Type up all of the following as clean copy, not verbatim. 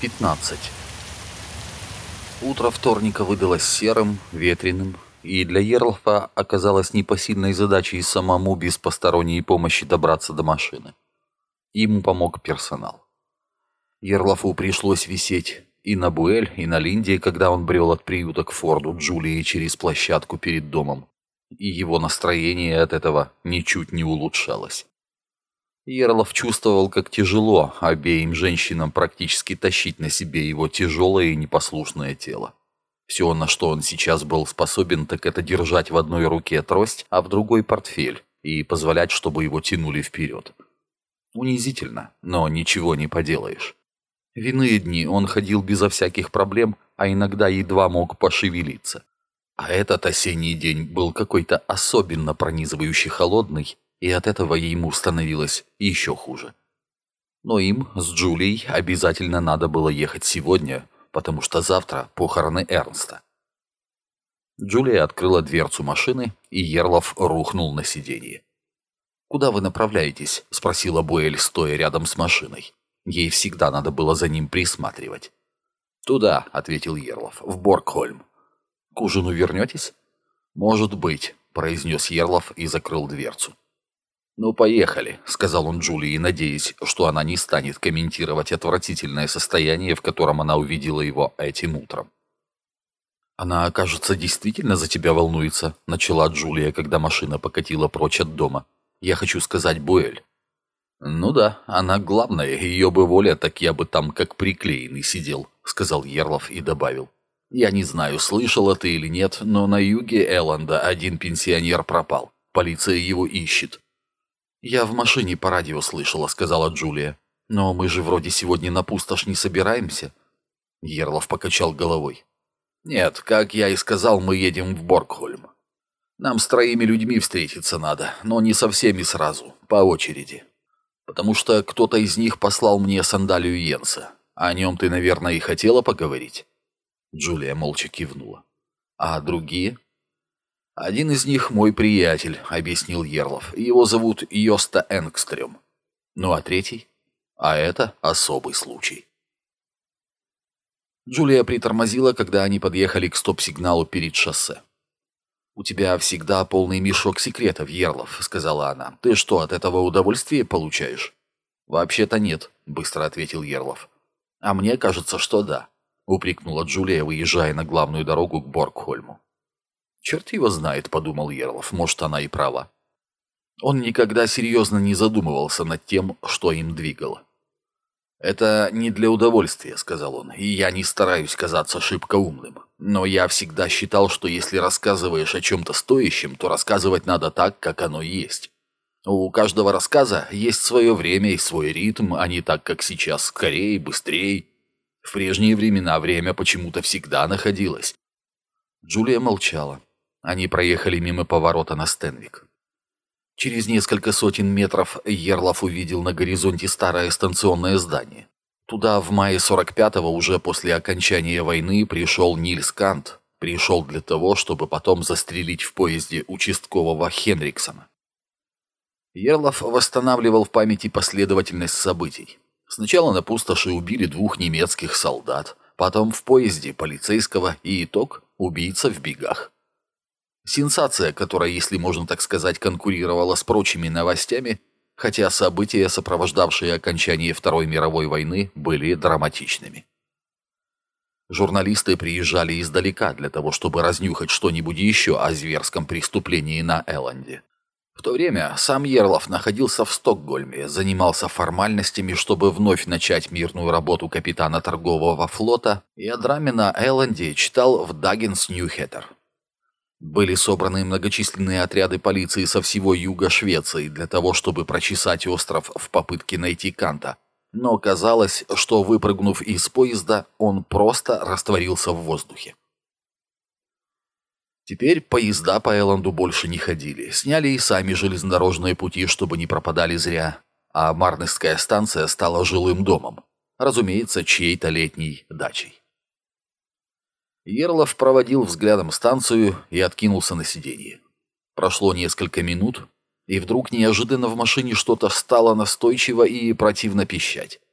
15. Утро вторника выдалось серым, ветреным, и для Ерлафа оказалось непосильной задачей самому без посторонней помощи добраться до машины. Ему помог персонал. Ерлафу пришлось висеть и на Буэль, и на Линде, когда он брел от приюта к Форду Джулии через площадку перед домом, и его настроение от этого ничуть не улучшалось. Ерлаф чувствовал, как тяжело обеим женщинам практически тащить на себе его тяжелое и непослушное тело. Все, на что он сейчас был способен, так это держать в одной руке трость, а в другой портфель, и позволять, чтобы его тянули вперед. Унизительно, но ничего не поделаешь. В иные дни он ходил безо всяких проблем, а иногда едва мог пошевелиться. А этот осенний день был какой-то особенно пронизывающий холодный, и от этого ему становилось еще хуже. Но им с Джулией обязательно надо было ехать сегодня, потому что завтра похороны Эрнста. Джулия открыла дверцу машины, и Ерлаф рухнул на сиденье. «Куда вы направляетесь?» – спросила Буэль, стоя рядом с машиной. Ей всегда надо было за ним присматривать. «Туда», – ответил Ерлаф, – «в Боргхольм». «К ужину вернетесь?» «Может быть», – произнес Ерлаф и закрыл дверцу. «Ну, поехали», — сказал он Джулии, надеясь, что она не станет комментировать отвратительное состояние, в котором она увидела его этим утром. «Она, кажется, действительно за тебя волнуется», — начала Джулия, когда машина покатила прочь от дома. «Я хочу сказать, Буэль». «Ну да, она главная, ее бы воля, так я бы там как приклеенный сидел», — сказал Ерлаф и добавил. «Я не знаю, слышала ты или нет, но на юге Элленда один пенсионер пропал. Полиция его ищет». «Я в машине по радио слышала», — сказала Джулия. «Но мы же вроде сегодня на пустошь не собираемся». Ерлаф покачал головой. «Нет, как я и сказал, мы едем в Боргхольм. Нам с 3 людьми встретиться надо, но не со всеми сразу, по очереди. Потому что кто-то из них послал мне сандалию Йенса. О нем ты, наверное, и хотела поговорить?» Джулия молча кивнула. «А другие?» «Один из них мой приятель», — объяснил Ерлаф. «Его зовут Йоста Энгстрём. Ну а третий? А это особый случай». Джулия притормозила, когда они подъехали к стоп-сигналу перед шоссе. «У тебя всегда полный мешок секретов, Ерлаф», — сказала она. «Ты что, от этого удовольствие получаешь?» «Вообще-то нет», — быстро ответил Ерлаф. «А мне кажется, что да», — упрекнула Джулия, выезжая на главную дорогу к Боргхольму. «Черт его знает», — подумал Ерлаф, — «может, она и права». Он никогда серьезно не задумывался над тем, что им двигало. «Это не для удовольствия», — сказал он, — «и я не стараюсь казаться шибко умным. Но я всегда считал, что если рассказываешь о чем-то стоящем, то рассказывать надо так, как оно есть. У каждого рассказа есть свое время и свой ритм, а не так, как сейчас, скорее, быстрее. В прежние времена время почему-то всегда находилось». Джулия молчала. Они проехали мимо поворота на Стенвик. Через несколько сотен метров Ерлаф увидел на горизонте старое станционное здание. Туда в мае 45-го, уже после окончания войны, пришел Нильс Кант. Пришел для того, чтобы потом застрелить в поезде участкового Хенриксона. Ерлаф восстанавливал в памяти последовательность событий. Сначала на пустоши убили 2 немецких солдат, потом в поезде полицейского, и итог – убийца в бегах. Сенсация, которая, если можно так сказать, конкурировала с прочими новостями, хотя события, сопровождавшие окончание Второй мировой войны, были драматичными. Журналисты приезжали издалека для того, чтобы разнюхать что-нибудь еще о зверском преступлении на Элленде. В то время сам Ерлаф находился в Стокгольме, занимался формальностями, чтобы вновь начать мирную работу капитана торгового флота, и о драме на Элленде читал в Даггинс Ньюхеттер. Были собраны многочисленные отряды полиции со всего юга Швеции для того, чтобы прочесать остров в попытке найти Канта. Но казалось, что, выпрыгнув из поезда, он просто растворился в воздухе. Теперь поезда по Элленду больше не ходили. Сняли и сами железнодорожные пути, чтобы не пропадали зря. А Марнесская станция стала жилым домом. Разумеется, чьей-то летней дачей. Ерлаф проводил взглядом станцию и откинулся на сиденье. Прошло несколько минут, и вдруг неожиданно в машине что-то стало настойчиво и противно пищать.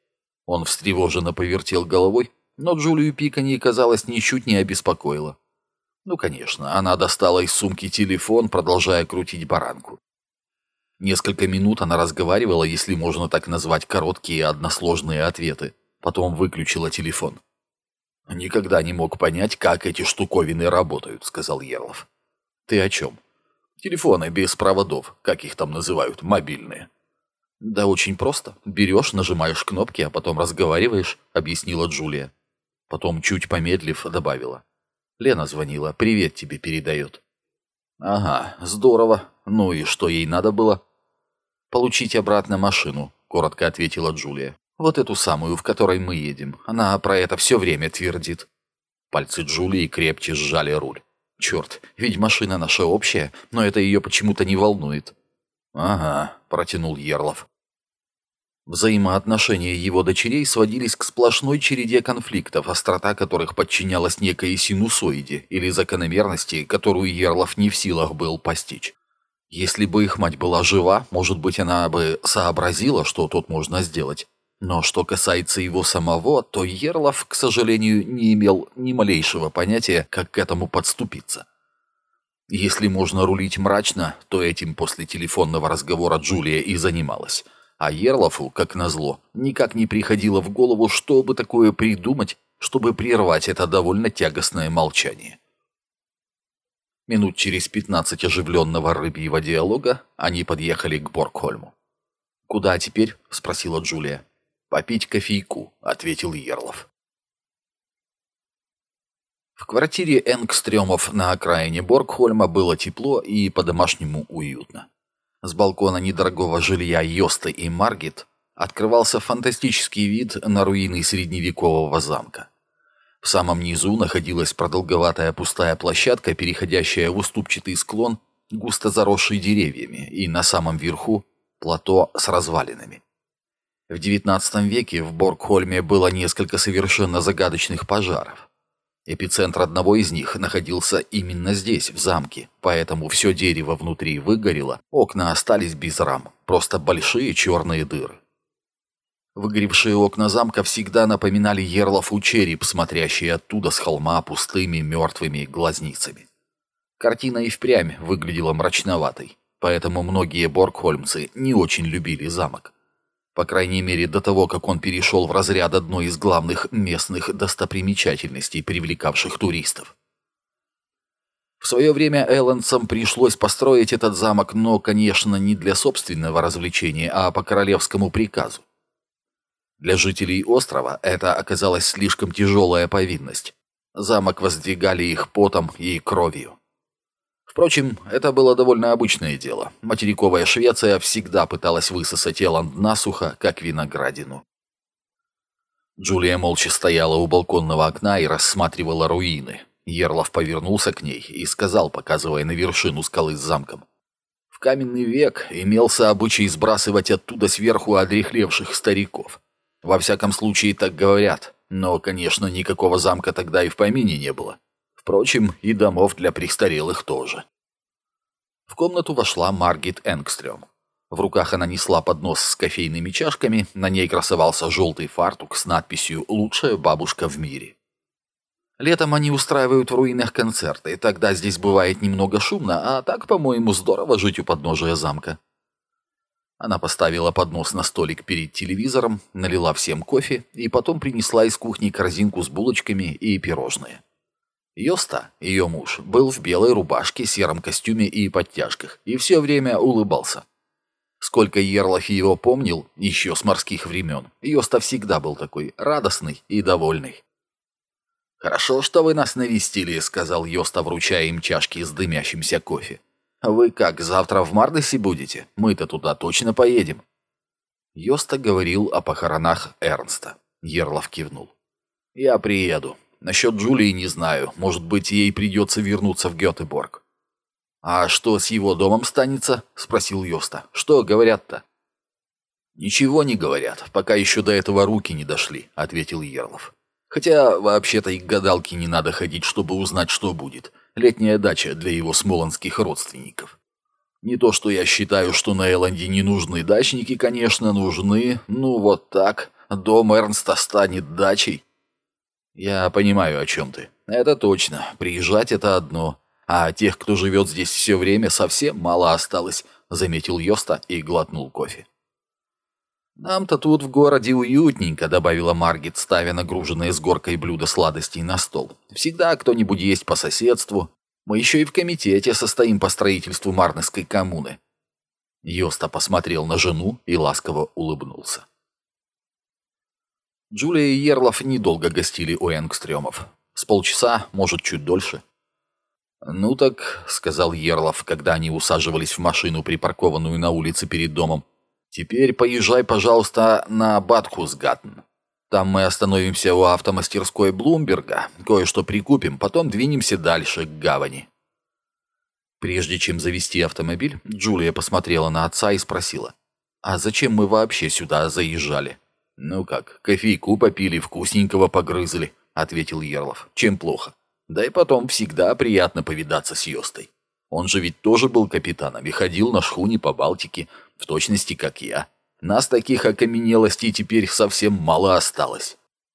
Он встревоженно повертел головой, но Джулию пиканье, казалось, ничуть не обеспокоило. Ну, конечно, она достала из сумки телефон, продолжая крутить баранку. Несколько минут она разговаривала, если можно так назвать, короткие односложные ответы. Потом выключила телефон. «Никогда не мог понять, как эти штуковины работают», — сказал Ерлов. «Ты о чем?» «Телефоны без проводов, как их там называют, мобильные». «Да очень просто. Берешь, нажимаешь кнопки, а потом разговариваешь», — объяснила Джулия. Потом, чуть помедлив, добавила. «Лена звонила, привет тебе передает». «Ага, здорово. Ну и что ей надо было?» «Получить обратно машину», — коротко ответила Джулия. «Вот эту самую, в которой мы едем. Она про это все время твердит». Пальцы Джулии крепче сжали руль. «Черт, ведь машина наша общая, но это ее почему-то не волнует». «Ага», — протянул Ерлов. Взаимоотношения его дочерей сводились к сплошной череде конфликтов, острота которых подчинялась некой синусоиде или закономерности, которую Ерлов не в силах был постичь. Если бы их мать была жива, может быть, она бы сообразила, что тут можно сделать. Но что касается его самого, то Ерлов, к сожалению, не имел ни малейшего понятия, как к этому подступиться. Если можно рулить мрачно, то этим после телефонного разговора Джулия и занималась. А Ерлофу, как назло, никак не приходило в голову, что бы такое придумать, чтобы прервать это довольно тягостное молчание. Минут через 15 оживленного рыбьего диалога они подъехали к Боргхольму. «Куда теперь?» — спросила Джулия. «Попить кофейку», — ответил Ерлов. В квартире Энгстрёмов на окраине Боргхольма было тепло и по-домашнему уютно. С балкона недорогого жилья Йосты и Маргит открывался фантастический вид на руины средневекового замка. В самом низу находилась продолговатая пустая площадка, переходящая в уступчатый склон, густо заросший деревьями, и на самом верху плато с развалинами. В XIX веке в Боргхольме было несколько совершенно загадочных пожаров. Эпицентр одного из них находился именно здесь, в замке, поэтому все дерево внутри выгорело, окна остались без рам, просто большие черные дыры. Выгоревшие окна замка всегда напоминали Ерлофу череп, смотрящий оттуда с холма пустыми мертвыми глазницами. Картина и впрямь выглядела мрачноватой, поэтому многие боргхольмцы не очень любили замок. По крайней мере, до того, как он перешел в разряд одной из главных местных достопримечательностей, привлекавших туристов. В свое время элландцам пришлось построить этот замок, но, конечно, не для собственного развлечения, а по королевскому приказу. Для жителей острова это оказалась слишком тяжелая повинность. Замок воздвигали их потом и кровью. Впрочем, это было довольно обычное дело. Материковая Швеция всегда пыталась высосать Элланд насухо, как виноградину. Джулия молча стояла у балконного окна и рассматривала руины. Ерлов повернулся к ней и сказал, показывая на вершину скалы с замком. В каменный век имелся обычай сбрасывать оттуда сверху одряхлевших стариков. Во всяком случае, так говорят, но, конечно, никакого замка тогда и в помине не было. Впрочем, и домов для престарелых тоже. В комнату вошла Маргит Энгстрём. В руках она несла поднос с кофейными чашками, на ней красовался желтый фартук с надписью «Лучшая бабушка в мире». Летом они устраивают в руинах концерты, тогда здесь бывает немного шумно, а так, по-моему, здорово жить у подножия замка. Она поставила поднос на столик перед телевизором, налила всем кофе и потом принесла из кухни корзинку с булочками и пирожные. Йоста, ее муж, был в белой рубашке, сером костюме и подтяжках, и все время улыбался. Сколько Ерлов его помнил, еще с морских времен, Йоста всегда был такой радостный и довольный. «Хорошо, что вы нас навестили», — сказал Йоста, вручая им чашки с дымящимся кофе. «Вы как, завтра в Мардесе будете? Мы-то туда точно поедем». Йоста говорил о похоронах Эрнста. Ерлов кивнул. «Я приеду. Насчет Джулии не знаю. Может быть, ей придется вернуться в Гетеборг». «А что с его домом станется?» — спросил Йоста. «Что говорят-то?» «Ничего не говорят, пока еще до этого руки не дошли», — ответил Ерлов. «Хотя, вообще-то, и к гадалке не надо ходить, чтобы узнать, что будет. Летняя дача для его смолонских родственников. Не то, что я считаю, что на Элленде не нужны дачники, конечно, нужны. Ну, вот так. дом Эрнста станет дачей. Я понимаю, о чем ты. Это точно. Приезжать — это одно. А тех, кто живет здесь все время, совсем мало осталось, заметил Йоста и глотнул кофе. «Нам-то тут в городе уютненько», — добавила Маргит, ставя нагруженное с горкой блюдо сладостей на стол. «Всегда кто-нибудь есть по соседству. Мы еще и в комитете состоим по строительству Марнесской коммуны». Йоста посмотрел на жену и ласково улыбнулся. Джулия и Ерлов недолго гостили у Энгстрёмов. С полчаса, может, чуть дольше. «Ну так», — сказал Ерлов, когда они усаживались в машину, припаркованную на улице перед домом, «теперь поезжай, пожалуйста, на Батхусгаттен. Там мы остановимся у автомастерской Блумберга, кое-что прикупим, потом двинемся дальше, к гавани». Прежде чем завести автомобиль, Джулия посмотрела на отца и спросила: «А зачем мы вообще сюда заезжали?» «Ну как, кофейку попили, вкусненького погрызли», — ответил Ерлов. «Чем плохо? Да и потом всегда приятно повидаться с Йостой. Он же ведь тоже был капитаном и ходил на шхуне по Балтике, в точности как я. Нас таких окаменелостей теперь совсем мало осталось».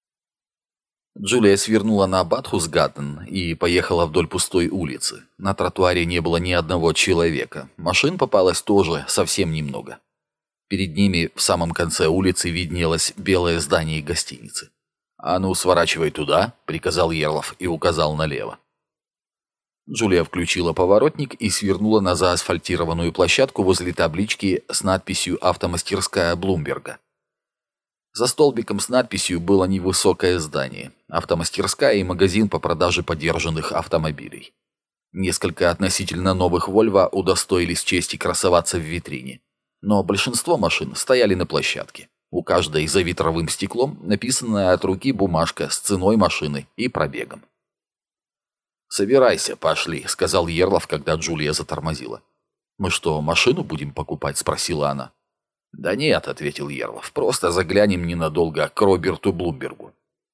Джулия свернула на Батхусгаттен и поехала вдоль пустой улицы. На тротуаре не было ни одного человека. Машин попалось тоже совсем немного. Перед ними в самом конце улицы виднелось белое здание гостиницы. «А ну, сворачивай туда», — приказал Ерлов и указал налево. Джулия включила поворотник и свернула на заасфальтированную площадку возле таблички с надписью «Автомастерская Блумберга». За столбиком с надписью было невысокое здание, автомастерская и магазин по продаже подержанных автомобилей. Несколько относительно новых «Вольво» удостоились чести красоваться в витрине. Но большинство машин стояли на площадке. У каждой за ветровым стеклом написанная от руки бумажка с ценой машины и пробегом. «Собирайся, пошли», — сказал Ерлов, когда Джулия затормозила. «Мы что, машину будем покупать?» — спросила она. «Да нет», — ответил Ерлов, — «просто заглянем ненадолго к Роберту Блумбергу».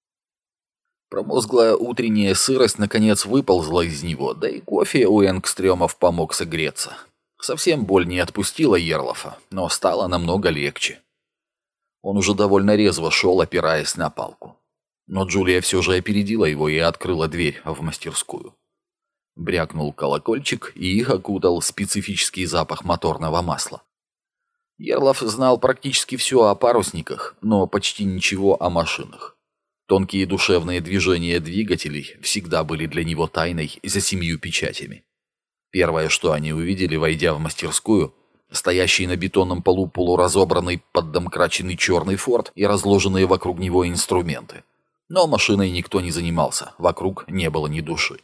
Промозглая утренняя сырость наконец выползла из него, да и кофе у Энгстрёмов помог согреться. Совсем боль не отпустила Ерлофа, но стало намного легче. Он уже довольно резво шел, опираясь на палку. Но Джулия все же опередила его и открыла дверь в мастерскую. Брякнул колокольчик, и их окутал специфический запах моторного масла. Ерлов знал практически все о парусниках, но почти ничего о машинах. Тонкие душевные движения двигателей всегда были для него тайной за 7 печатями. Первое, что они увидели, войдя в мастерскую, стоящий на бетонном полу полуразобранный поддомкраченный черный форт и разложенные вокруг него инструменты. Но машиной никто не занимался, вокруг не было ни души.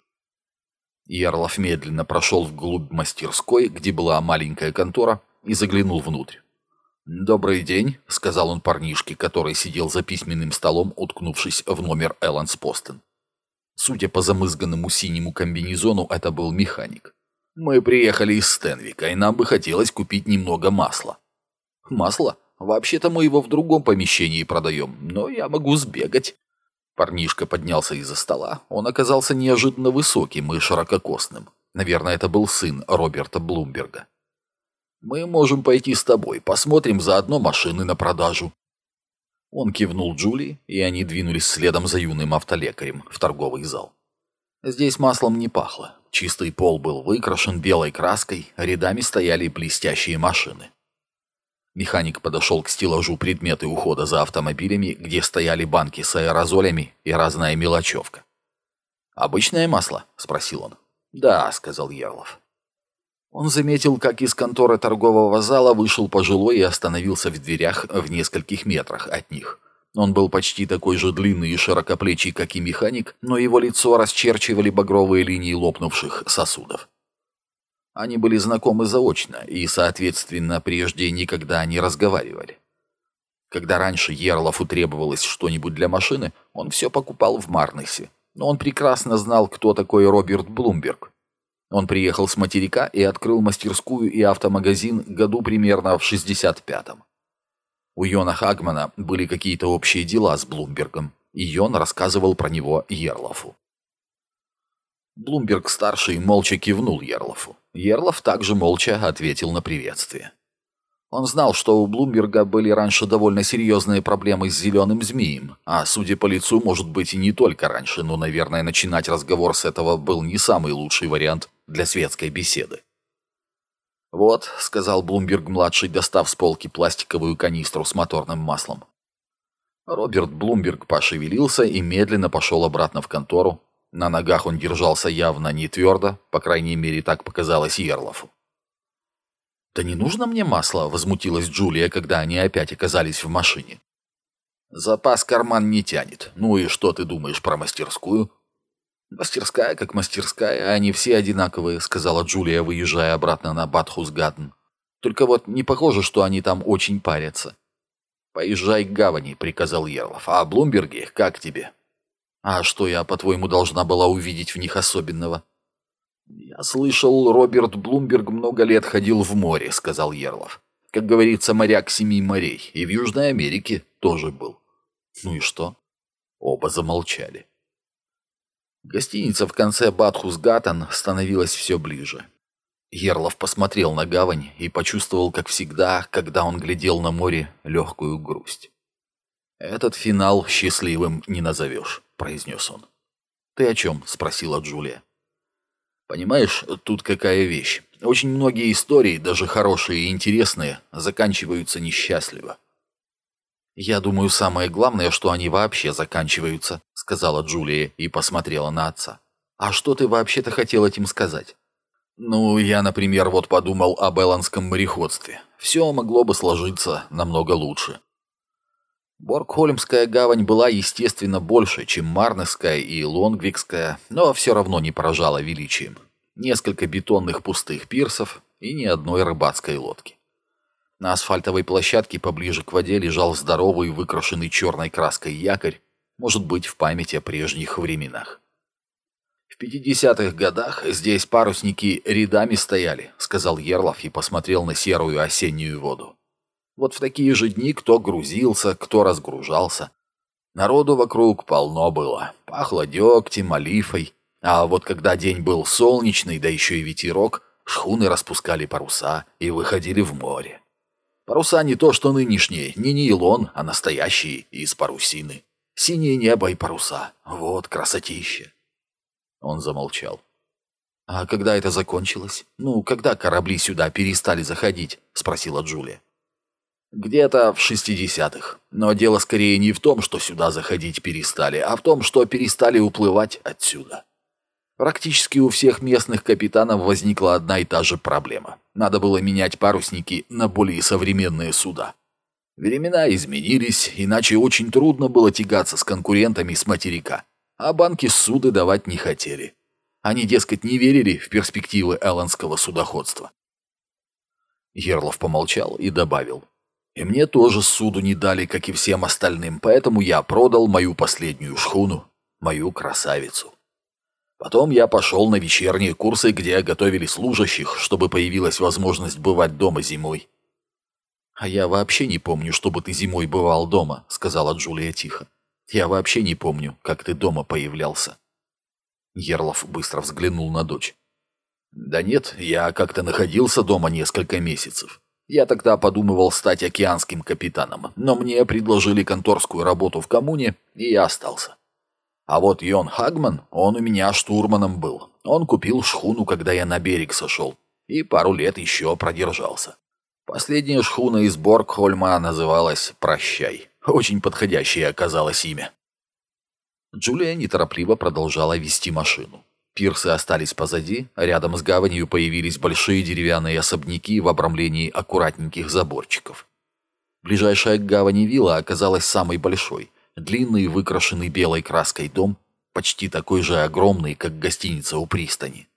Ерлов медленно прошел вглубь мастерской, где была маленькая контора, и заглянул внутрь. «Добрый день», — сказал он парнишке, который сидел за письменным столом, уткнувшись в номер Элланс Постен. Судя по замызганному синему комбинезону, это был механик. «Мы приехали из Стенвика, и нам бы хотелось купить немного масла». «Масло? Вообще-то мы его в другом помещении продаем, но я могу сбегать». Парнишка поднялся из-за стола. Он оказался неожиданно высоким и ширококосным. Наверное, это был сын Роберта Блумберга. «Мы можем пойти с тобой, посмотрим заодно машины на продажу». Он кивнул Джулии, и они двинулись следом за юным автолекарем в торговый зал. Здесь маслом не пахло. Чистый пол был выкрашен белой краской, рядами стояли блестящие машины. Механик подошел к стеллажу предметы ухода за автомобилями, где стояли банки с аэрозолями и разная мелочевка. «Обычное масло?» — спросил он. «Да», — сказал Ерлов. Он заметил, как из конторы торгового зала вышел пожилой и остановился в дверях в нескольких метрах от них. Он был почти такой же длинный и широкоплечий, как и механик, но его лицо расчерчивали багровые линии лопнувших сосудов. Они были знакомы заочно и, соответственно, прежде никогда не разговаривали. Когда раньше Ерлофу требовалось что-нибудь для машины, он все покупал в Марнесе, но он прекрасно знал, кто такой Роберт Блумберг. Он приехал с материка и открыл мастерскую и автомагазин году примерно в 65-м. У Йона Хагмана были какие-то общие дела с Блумбергом, и Йон рассказывал про него Ерлофу. Блумберг-старший молча кивнул Ерлофу. Ерлоф также молча ответил на приветствие. Он знал, что у Блумберга были раньше довольно серьезные проблемы с зеленым змеем, а, судя по лицу, может быть и не только раньше, но, наверное, начинать разговор с этого был не самый лучший вариант для светской беседы. «Вот», — сказал Блумберг-младший, достав с полки пластиковую канистру с моторным маслом. Роберт Блумберг пошевелился и медленно пошел обратно в контору. На ногах он держался явно не твердо, по крайней мере, так показалось Йерлофу. «Да не нужно мне масла», — возмутилась Джулия, когда они опять оказались в машине. «Запас карман не тянет. Ну и что ты думаешь про мастерскую?» «Мастерская как мастерская, они все одинаковые», — сказала Джулия, выезжая обратно на Батхус-Гаден. «Только вот не похоже, что они там очень парятся». «Поезжай к гавани», — приказал Йерлоф. «А Блумберги, как тебе?» «А что я, по-твоему, должна была увидеть в них особенного?» «Я слышал, Роберт Блумберг много лет ходил в море», — сказал Йерлоф. «Как говорится, моряк 7 морей. И в Южной Америке тоже был». «Ну и что?» Оба замолчали. Гостиница в конце Батхус-Гаттен становилась все ближе. Йерлоф посмотрел на гавань и почувствовал, как всегда, когда он глядел на море, легкую грусть. «Этот финал счастливым не назовешь», — произнес он. «Ты о чем?» — спросила Джулия. «Понимаешь, тут какая вещь. Очень многие истории, даже хорошие и интересные, заканчиваются несчастливо». «Я думаю, самое главное, что они вообще заканчиваются», — сказала Джулия и посмотрела на отца. «А что ты вообще-то хотел этим сказать?» «Ну, я, например, вот подумал об элландском мореходстве. Все могло бы сложиться намного лучше». Боргхольмская гавань была, естественно, больше, чем Марнесская и Лонгвикская, но все равно не поражала величием. Несколько бетонных пустых пирсов и ни одной рыбацкой лодки. На асфальтовой площадке поближе к воде лежал здоровый, выкрашенный черной краской якорь, может быть, в память о прежних временах. «В 50-х годах здесь парусники рядами стояли», — сказал Йерлоф и посмотрел на серую осеннюю воду. Вот в такие же дни кто грузился, кто разгружался. Народу вокруг полно было. Пахло дегтем, олифой. А вот когда день был солнечный, да еще и ветерок, шхуны распускали паруса и выходили в море. Паруса не то что нынешние, не нейлон, а настоящие из парусины. Синее небо и паруса. Вот красотища. Он замолчал. «А когда это закончилось? Ну, когда корабли сюда перестали заходить?» — спросила Джулия. «Где-то в 60-х. Но дело скорее не в том, что сюда заходить перестали, а в том, что перестали уплывать отсюда. Практически у всех местных капитанов возникла одна и та же проблема. Надо было менять парусники на более современные суда. Времена изменились, иначе очень трудно было тягаться с конкурентами с материка. А банки суды давать не хотели. Они, дескать, не верили в перспективы элландского судоходства». Йерлоф помолчал и добавил. «И мне тоже суду не дали, как и всем остальным, поэтому я продал мою последнюю шхуну, мою красавицу. Потом я пошел на вечерние курсы, где готовили служащих, чтобы появилась возможность бывать дома зимой». «А я вообще не помню, чтобы ты зимой бывал дома», — сказала Джулия тихо. «Я вообще не помню, как ты дома появлялся». Йерлоф быстро взглянул на дочь. «Да нет, я как-то находился дома несколько месяцев. Я тогда подумывал стать океанским капитаном, но мне предложили конторскую работу в коммуне, и я остался. А вот Йон Хагман, он у меня штурманом был. Он купил шхуну, когда я на берег сошел, и пару лет еще продержался. Последняя шхуна из Боргхольма называлась «Прощай». Очень подходящее оказалось имя». Джулия неторопливо продолжала вести машину. Пирсы остались позади, а рядом с гаванью появились большие деревянные особняки в обрамлении аккуратненьких заборчиков. Ближайшая к гавани вилла оказалась самой большой. Длинный, выкрашенный белой краской дом, почти такой же огромный, как гостиница у пристани.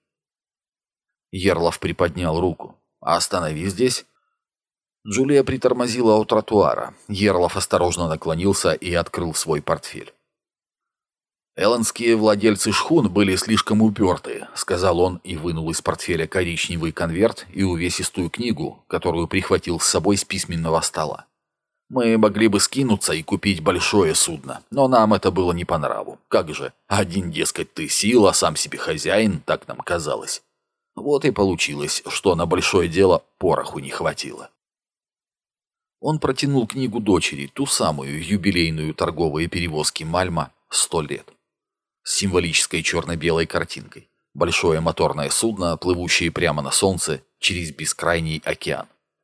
Йерлоф приподнял руку. «Останови здесь». Джулия притормозила у тротуара. Йерлоф осторожно наклонился и открыл свой портфель. «Элландские владельцы шхун были слишком упертые», — сказал он и вынул из портфеля коричневый конверт и увесистую книгу, которую прихватил с собой с письменного стола. «Мы могли бы скинуться и купить большое судно, но нам это было не по нраву. Как же, один, дескать, ты сила, сам себе хозяин, так нам казалось. Вот и получилось, что на большое дело пороху не хватило». Он протянул книгу дочери, ту самую юбилейную торговые перевозки Мальма «100 лет». С символической черно-белой картинкой. Большое моторное судно, плывущее прямо на солнце через бескрайний океан.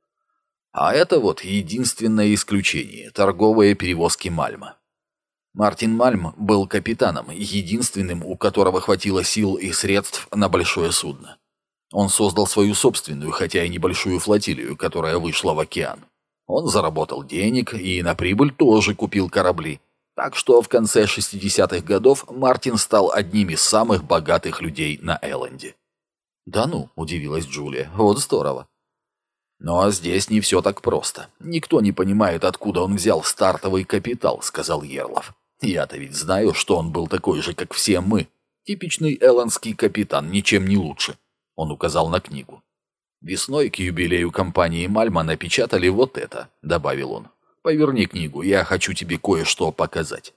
А это вот единственное исключение – торговые перевозки Мальма. Мартин Мальм был капитаном, единственным, у которого хватило сил и средств на большое судно. Он создал свою собственную, хотя и небольшую флотилию, которая вышла в океан. Он заработал денег и на прибыль тоже купил корабли. Так что в конце 60-х годов Мартин стал одним из самых богатых людей на Элленде. «Да ну», – удивилась Джулия, – «вот здорово». «Но здесь не все так просто. Никто не понимает, откуда он взял стартовый капитал», – сказал Ерлов. «Я-то ведь знаю, что он был такой же, как все мы. Типичный эллендский капитан, ничем не лучше». Он указал на книгу. «Весной к юбилею компании Мальма напечатали вот это», — добавил он. «Поверни книгу, я хочу тебе кое-что показать».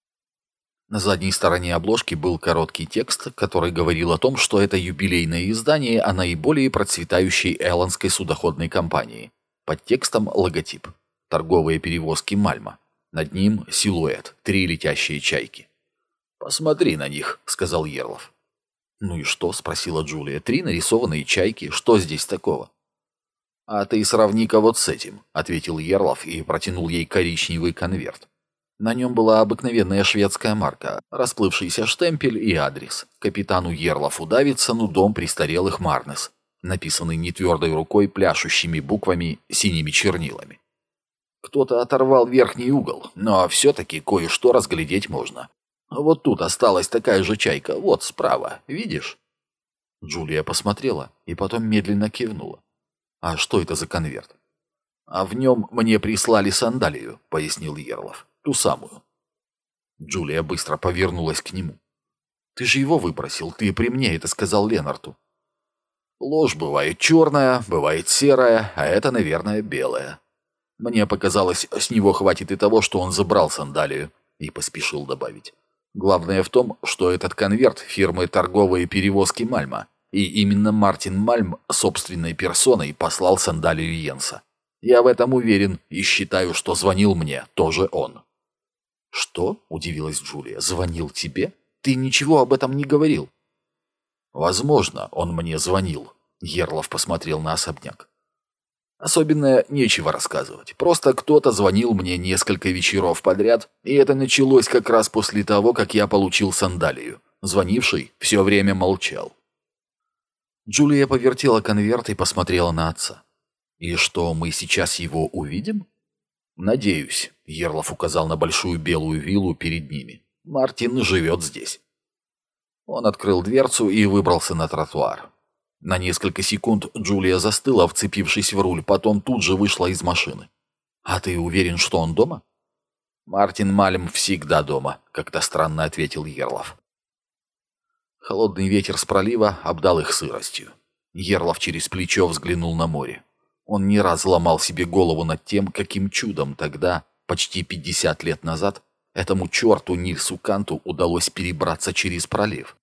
На задней стороне обложки был короткий текст, который говорил о том, что это юбилейное издание о наиболее процветающей эллендской судоходной компании. Под текстом логотип. Торговые перевозки Мальма. Над ним силуэт, 3 летящие чайки. «Посмотри на них», — сказал Ерлов. «Ну и что?» — спросила Джулия. 3 нарисованные чайки. Что здесь такого?» «А ты сравни-ка вот с этим», — ответил Ерлов и протянул ей коричневый конверт. На нем была обыкновенная шведская марка, расплывшийся штемпель и адрес. Капитану Ерлофу Давидсону, дом престарелых Марнес, написанный нетвердой рукой пляшущими буквами синими чернилами. Кто-то оторвал верхний угол, но все-таки кое-что разглядеть можно. Вот тут осталась такая же чайка, вот справа, видишь?» Джулия посмотрела и потом медленно кивнула. «А что это за конверт?» «А в нем мне прислали сандалию», — пояснил Ерлов. «Ту самую». Джулия быстро повернулась к нему. «Ты же его выбросил, ты при мне это сказал Ленарту». «Ложь бывает черная, бывает серая, а это, наверное, белая. Мне показалось, с него хватит и того, что он забрал сандалию», — и поспешил добавить. «Главное в том, что этот конверт фирмы «Торговые перевозки Мальма», и именно Мартин Мальм собственной персоной послал сандалию Йенса. Я в этом уверен и считаю, что звонил мне тоже он». «Что?» – удивилась Джулия. «Звонил тебе? Ты ничего об этом не говорил». «Возможно, он мне звонил», – Ерлов посмотрел на особняк. «Особенно нечего рассказывать. Просто кто-то звонил мне несколько вечеров подряд, и это началось как раз после того, как я получил сандалию. Звонивший все время молчал». Джулия повертела конверт и посмотрела на отца. «И что, мы сейчас его увидим?» «Надеюсь», — Ерлов указал на большую белую виллу перед ними. «Мартин живет здесь». Он открыл дверцу и выбрался на тротуар. На несколько секунд Джулия застыла, вцепившись в руль, потом тут же вышла из машины. «А ты уверен, что он дома?» «Мартин Мальм всегда дома», — как-то странно ответил Ерлов. Холодный ветер с пролива обдал их сыростью. Ерлов через плечо взглянул на море. Он не раз ломал себе голову над тем, каким чудом тогда, почти 50 лет назад, этому черту Нильсу Канту удалось перебраться через пролив.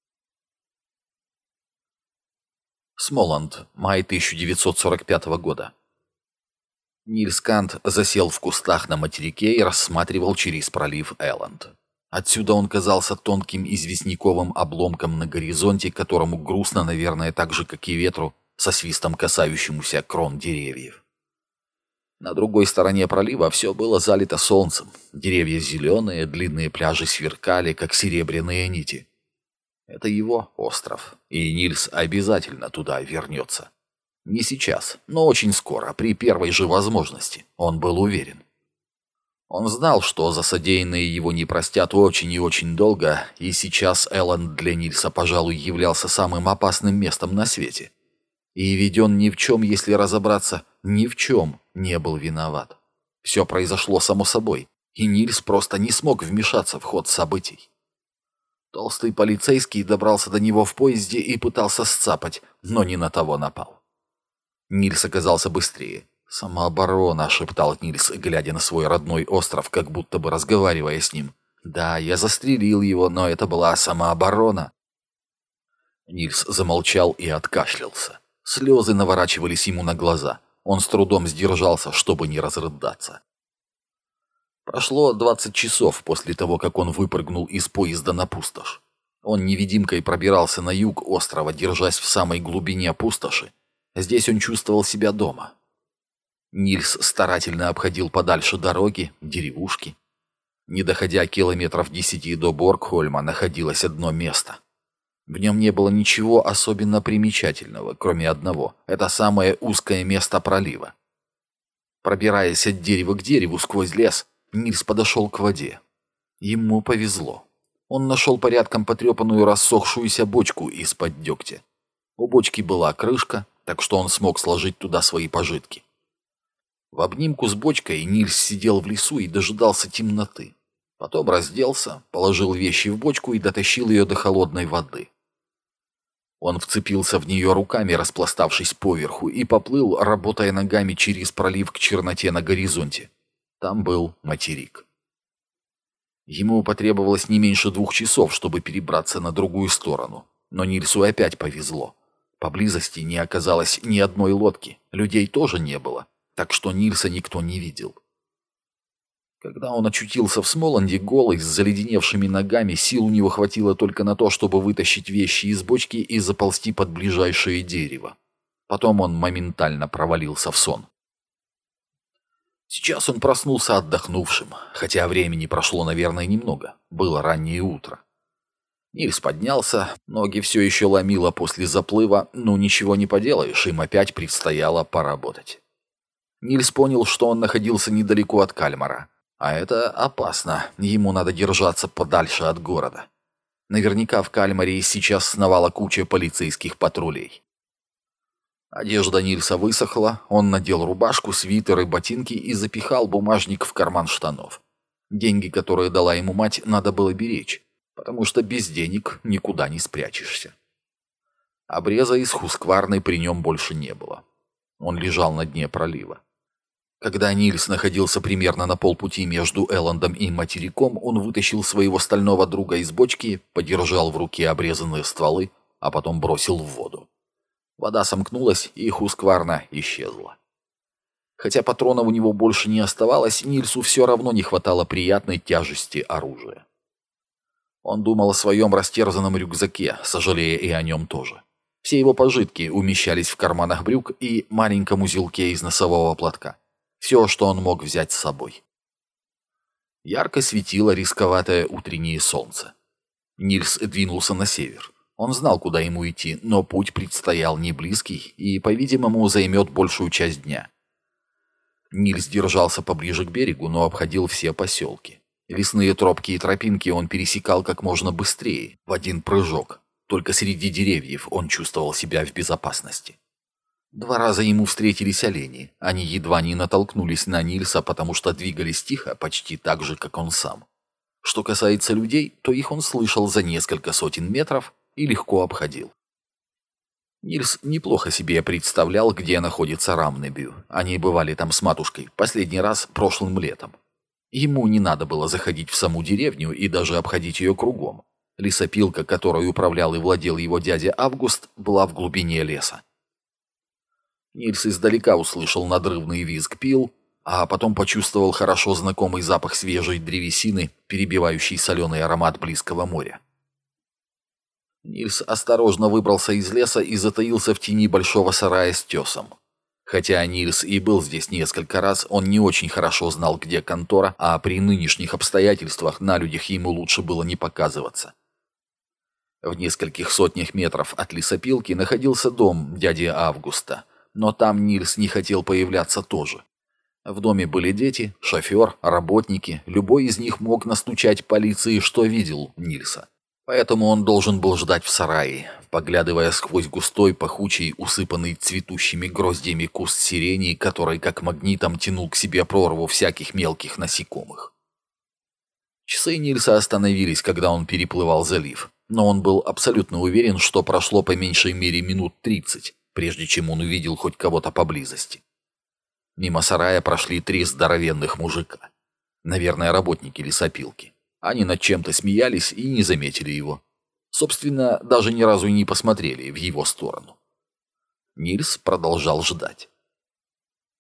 Смоланд, май 1945 года. Нильс Кант засел в кустах на материке и рассматривал через пролив Элленд. Отсюда он казался тонким известняковым обломком на горизонте, которому грустно, наверное, так же, как и ветру, со свистом касающемуся крон деревьев. На другой стороне пролива все было залито солнцем. Деревья зеленые, длинные пляжи сверкали, как серебряные нити. Это его остров, и Нильс обязательно туда вернется. Не сейчас, но очень скоро, при первой же возможности, он был уверен. Он знал, что за содеянное его не простят очень и очень долго, и сейчас Элленд для Нильса, пожалуй, являлся самым опасным местом на свете. И ведь он ни в чем, если разобраться, ни в чем не был виноват. Все произошло само собой, и Нильс просто не смог вмешаться в ход событий. Толстый полицейский добрался до него в поезде и пытался сцапать, но не на того напал. Нильс оказался быстрее. «Самооборона», — шептал Нильс, глядя на свой родной остров, как будто бы разговаривая с ним. «Да, я застрелил его, но это была самооборона». Нильс замолчал и откашлялся. Слезы наворачивались ему на глаза. Он с трудом сдержался, чтобы не разрыдаться. Прошло 20 часов после того, как он выпрыгнул из поезда на пустошь. Он невидимкой пробирался на юг острова, держась в самой глубине пустоши. Здесь он чувствовал себя дома. Нильс старательно обходил подальше дороги, деревушки. Не доходя километров 10 до Боргхольма, находилось одно место. В нем не было ничего особенно примечательного, кроме одного. Это самое узкое место пролива. Пробираясь от дерева к дереву сквозь лес, Нильс подошел к воде. Ему повезло. Он нашел порядком потрепанную рассохшуюся бочку из-под дегтя. У бочки была крышка, так что он смог сложить туда свои пожитки. В обнимку с бочкой Нильс сидел в лесу и дожидался темноты. Потом разделся, положил вещи в бочку и дотащил ее до холодной воды. Он вцепился в нее руками, распластавшись поверху, и поплыл, работая ногами через пролив к черноте на горизонте. Там был материк. Ему потребовалось не меньше 2 часов, чтобы перебраться на другую сторону. Но Нильсу опять повезло. Поблизости не оказалось ни одной лодки, людей тоже не было, так что Нильса никто не видел. Когда он очутился в Смоланде, голый, с заледеневшими ногами, сил у него хватило только на то, чтобы вытащить вещи из бочки и заползти под ближайшее дерево. Потом он моментально провалился в сон. Сейчас он проснулся отдохнувшим, хотя времени прошло, наверное, немного. Было раннее утро. Нильс поднялся, ноги все еще ломило после заплыва, но ничего не поделаешь, им опять предстояло поработать. Нильс понял, что он находился недалеко от Кальмара. А это опасно, ему надо держаться подальше от города. Наверняка в Кальмаре сейчас сновала куча полицейских патрулей. Одежда Нильса высохла, он надел рубашку, свитер и ботинки и запихал бумажник в карман штанов. Деньги, которые дала ему мать, надо было беречь, потому что без денег никуда не спрячешься. Обреза из Хускварны при нем больше не было. Он лежал на дне пролива. Когда Нильс находился примерно на полпути между Элландом и материком, он вытащил своего стального друга из бочки, подержал в руке обрезанные стволы, а потом бросил в воду. Вода сомкнулась, и Хускварна исчезла. Хотя патронов у него больше не оставалось, Нильсу все равно не хватало приятной тяжести оружия. Он думал о своем растерзанном рюкзаке, сожалея и о нем тоже. Все его пожитки умещались в карманах брюк и маленьком узелке из носового платка. Все, что он мог взять с собой. Ярко светило рисковатое утреннее солнце. Нильс двинулся на север. Он знал, куда ему идти, но путь предстоял не близкий и, по-видимому, займет большую часть дня. Нильс держался поближе к берегу, но обходил все поселки. Лесные тропки и тропинки он пересекал как можно быстрее, в один прыжок. Только среди деревьев он чувствовал себя в безопасности. 2 раза ему встретились олени. Они едва не натолкнулись на Нильса, потому что двигались тихо, почти так же, как он сам. Что касается людей, то их он слышал за несколько сотен метров и легко обходил. Нильс неплохо себе представлял, где находится Рамнебю. Они бывали там с матушкой, последний раз прошлым летом. Ему не надо было заходить в саму деревню и даже обходить ее кругом. Лесопилка, которой управлял и владел его дядя Август, была в глубине леса. Нильс издалека услышал надрывный визг пил, а потом почувствовал хорошо знакомый запах свежей древесины, перебивающий соленый аромат близкого моря. Нильс осторожно выбрался из леса и затаился в тени большого сарая с тесом. Хотя Нильс и был здесь несколько раз, он не очень хорошо знал, где контора, а при нынешних обстоятельствах на людях ему лучше было не показываться. В нескольких сотнях метров от лесопилки находился дом дяди Августа. Но там Нильс не хотел появляться тоже. В доме были дети, шофер, работники. Любой из них мог настучать полиции, что видел Нильса. Поэтому он должен был ждать в сарае, поглядывая сквозь густой, пахучий, усыпанный цветущими гроздьями куст сирени, который как магнитом тянул к себе прорву всяких мелких насекомых. Часы Нильса остановились, когда он переплывал залив, но он был абсолютно уверен, что прошло по меньшей мере минут 30. Прежде чем он увидел хоть кого-то поблизости. Мимо сарая прошли 3 здоровенных мужика. Наверное, работники лесопилки. Они над чем-то смеялись и не заметили его. Собственно, даже ни разу не посмотрели в его сторону. Нильс продолжал ждать.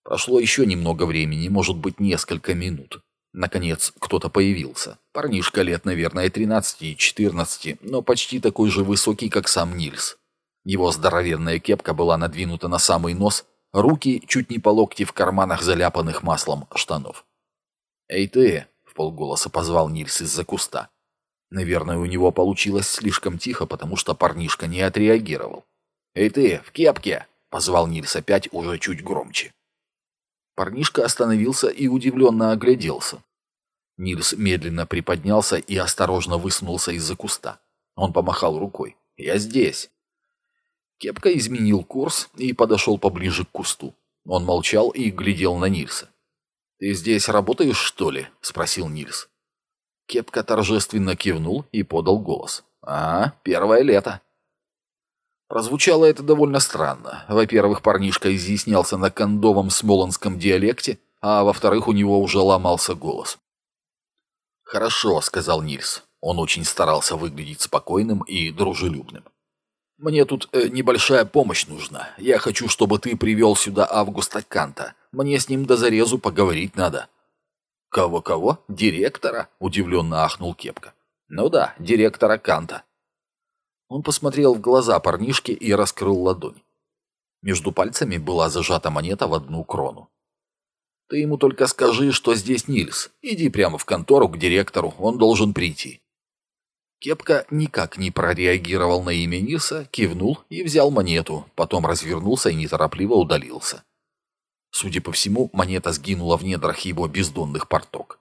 Прошло еще немного времени, может быть, несколько минут. Наконец, кто-то появился. Парнишка лет, наверное, 13-14, но почти такой же высокий, как сам Нильс. Его здоровенная кепка была надвинута на самый нос, руки чуть не по локти в карманах заляпанных маслом штанов. «Эй ты!» — вполголоса позвал Нильс из-за куста. Наверное, у него получилось слишком тихо, потому что парнишка не отреагировал. «Эй ты, в кепке!» — позвал Нильс опять уже чуть громче. Парнишка остановился и удивленно огляделся. Нильс медленно приподнялся и осторожно высунулся из-за куста. Он помахал рукой. «Я здесь!» Кепка изменил курс и подошел поближе к кусту. Он молчал и глядел на Нильса. «Ты здесь работаешь, что ли?» — спросил Нильс. Кепка торжественно кивнул и подал голос. «А, первое лето». Прозвучало это довольно странно. Во-первых, парнишка изъяснялся на кондовом смолонском диалекте, а во-вторых, у него уже ломался голос. «Хорошо», — сказал Нильс. Он очень старался выглядеть спокойным и дружелюбным. «Мне тут небольшая помощь нужна. Я хочу, чтобы ты привел сюда Августа Канта. Мне с ним до зарезу поговорить надо». «Кого-кого? Директора?» — удивленно ахнул Кепка. «Ну да, директора Канта». Он посмотрел в глаза парнишке и раскрыл ладонь. Между пальцами была зажата монета в 1 крону. «Ты ему только скажи, что здесь Нильс. Иди прямо в контору к директору, он должен прийти». Кепка никак не прореагировал на имя Нильса, кивнул и взял монету, потом развернулся и неторопливо удалился. Судя по всему, монета сгинула в недрах его бездонных порток.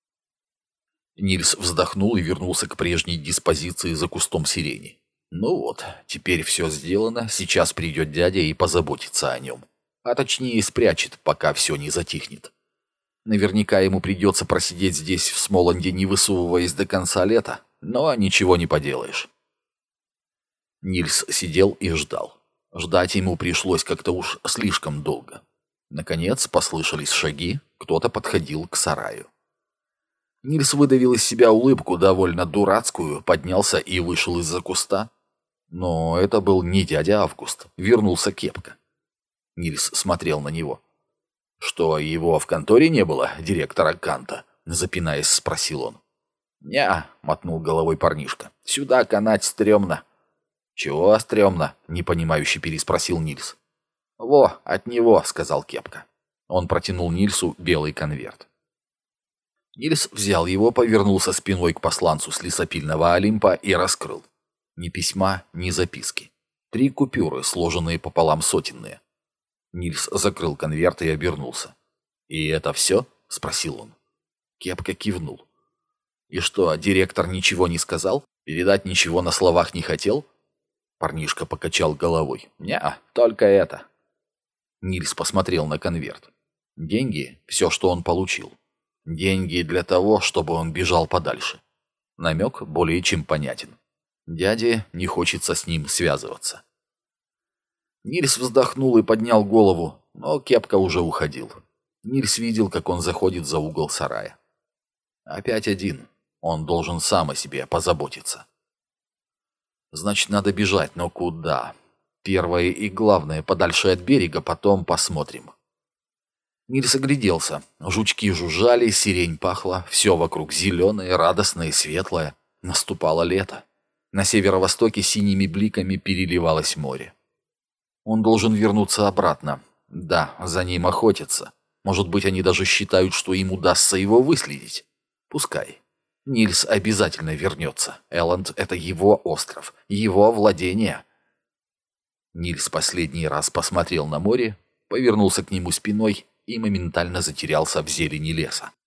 Нильс вздохнул и вернулся к прежней диспозиции за кустом сирени. Ну вот, теперь все сделано, сейчас придет дядя и позаботится о нем. А точнее спрячет, пока все не затихнет. Наверняка ему придется просидеть здесь, в Смоланде, не высовываясь до конца лета, но ничего не поделаешь. Нильс сидел и ждал. Ждать ему пришлось как-то уж слишком долго. Наконец послышались шаги, кто-то подходил к сараю. Нильс выдавил из себя улыбку, довольно дурацкую, поднялся и вышел из-за куста. Но это был не дядя Август, вернулся Кепка. Нильс смотрел на него. «Что, его в конторе не было, директора Канта?» — запинаясь, спросил он. «Не-а», — мотнул головой парнишка. «Сюда канать стрёмно». «Чего стрёмно?» — непонимающе переспросил Нильс. «Во, от него», — сказал Кепка. Он протянул Нильсу белый конверт. Нильс взял его, повернулся спиной к посланцу с лесопильного Олимпа и раскрыл. Ни письма, ни записки. 3 купюры, сложенные пополам сотенные. Нильс закрыл конверт и обернулся. «И это все?» — спросил он. Кепка кивнул. «И что, директор ничего не сказал? Передать ничего на словах не хотел?» Парнишка покачал головой. «Не-а, только это». Нильс посмотрел на конверт. Деньги — все, что он получил. Деньги для того, чтобы он бежал подальше. Намек более чем понятен. Дяде не хочется с ним связываться. Нильс вздохнул и поднял голову, но Кепка уже уходил. Нильс видел, как он заходит за угол сарая. Опять один. Он должен сам о себе позаботиться. Значит, надо бежать, но куда? Первое и главное, подальше от берега, потом посмотрим. Нильс огляделся. Жучки жужжали, сирень пахла, все вокруг зеленое, радостное и светлое. Наступало лето. На северо-востоке синими бликами переливалось море. Он должен вернуться обратно. Да, за ним охотятся. Может быть, они даже считают, что им удастся его выследить. Пускай. Нильс обязательно вернется. Элленд — это его остров, его владение. Нильс последний раз посмотрел на море, повернулся к нему спиной и моментально затерялся в зелени леса.